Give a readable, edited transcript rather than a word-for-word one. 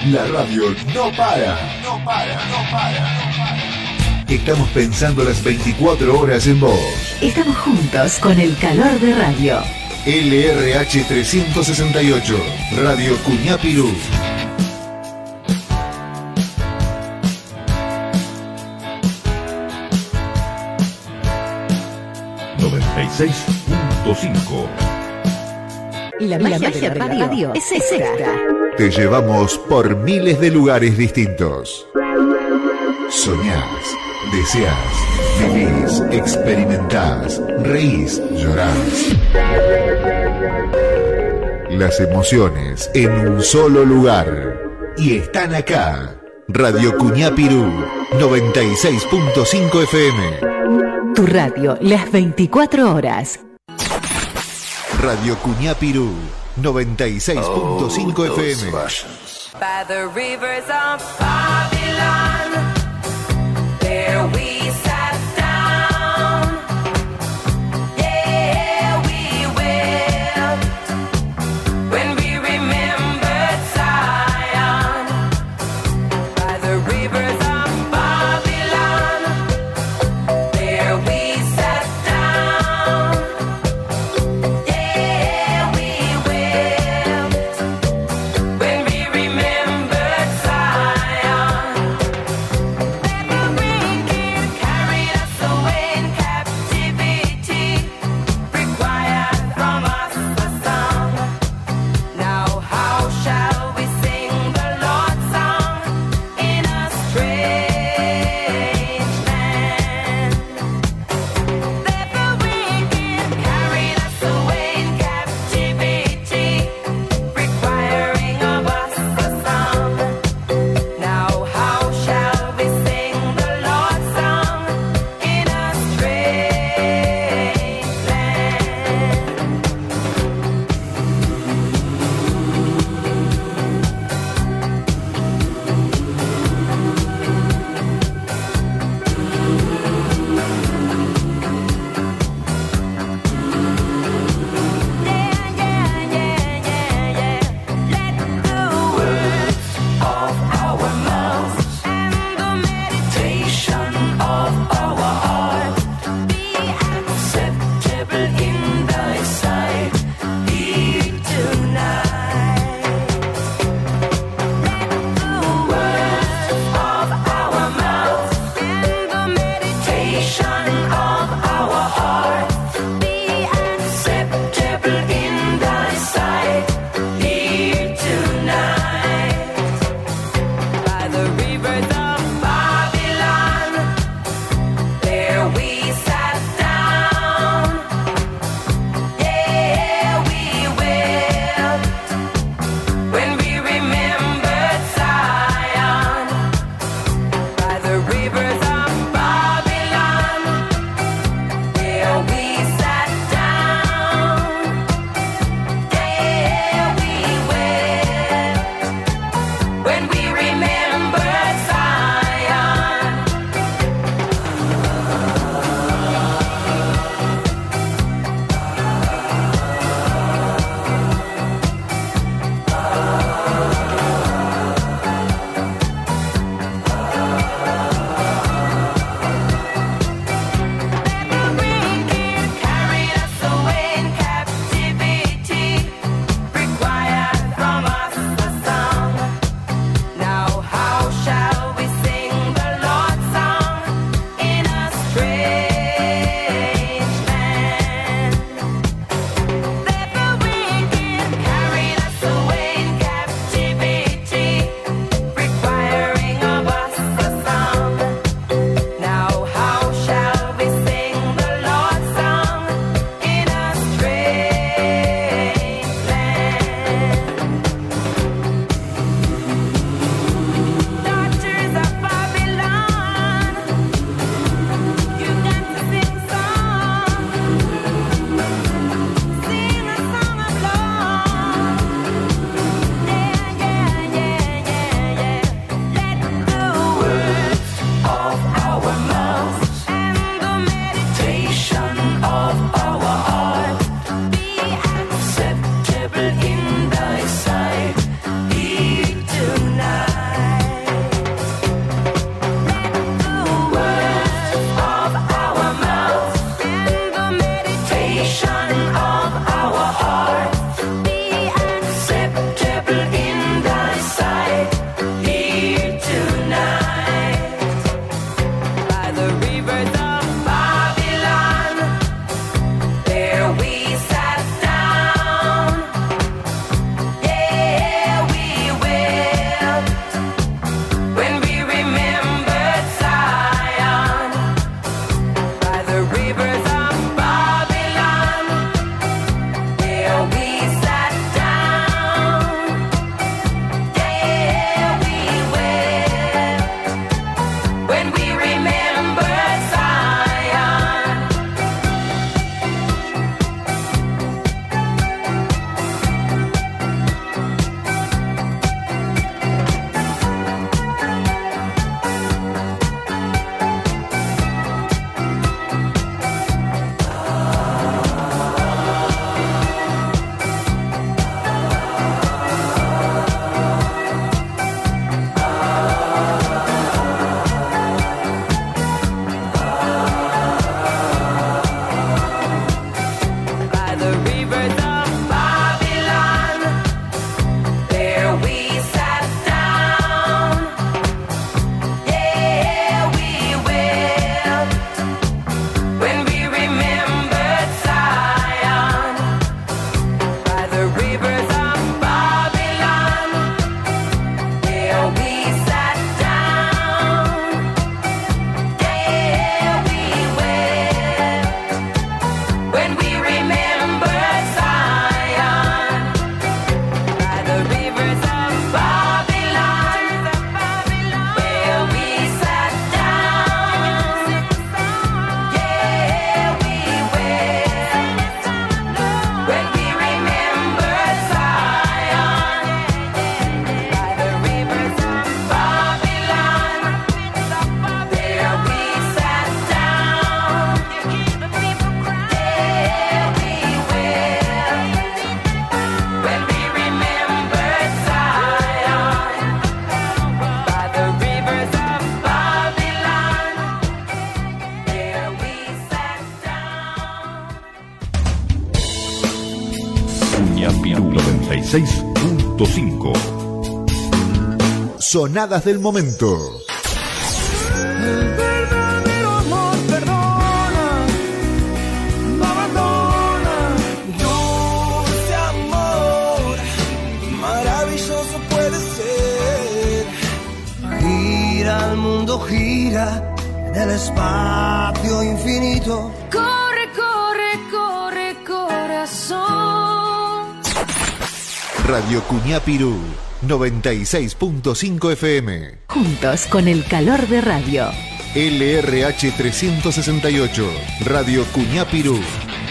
La radio no para. No para, no para, no para. Estamos pensando las 24 horas en vos. Estamos juntos con el calor de radio. LRH 368, Radio Cuñapirú. La magia de la radio es esta. Te llevamos por miles de lugares distintos. Soñás, deseás, vivís, experimentás, reís, llorás. Las emociones en un solo lugar. Y están acá. Radio Cuñapirú, 96.5 FM. Tu radio, las 24 horas. Radio Cuñapirú, 96.5 FM. By the rivers of Babylon, there we sat down. Yeah, we wept when we remembered Zion. By the rivers of Babylon, there we sat down. Yeah, we wept when we remembered Zion. 96.5. Sonadas del momento. El verdadero amor perdona, no abandona. Dulce amor, maravilloso puede ser. Gira, el mundo gira en el espacio infinito. Corre, corre, corre, corazón. Radio Cuñapirú, 96.5 FM. Juntos con el calor de radio. LRH 368, Radio Cuñapirú,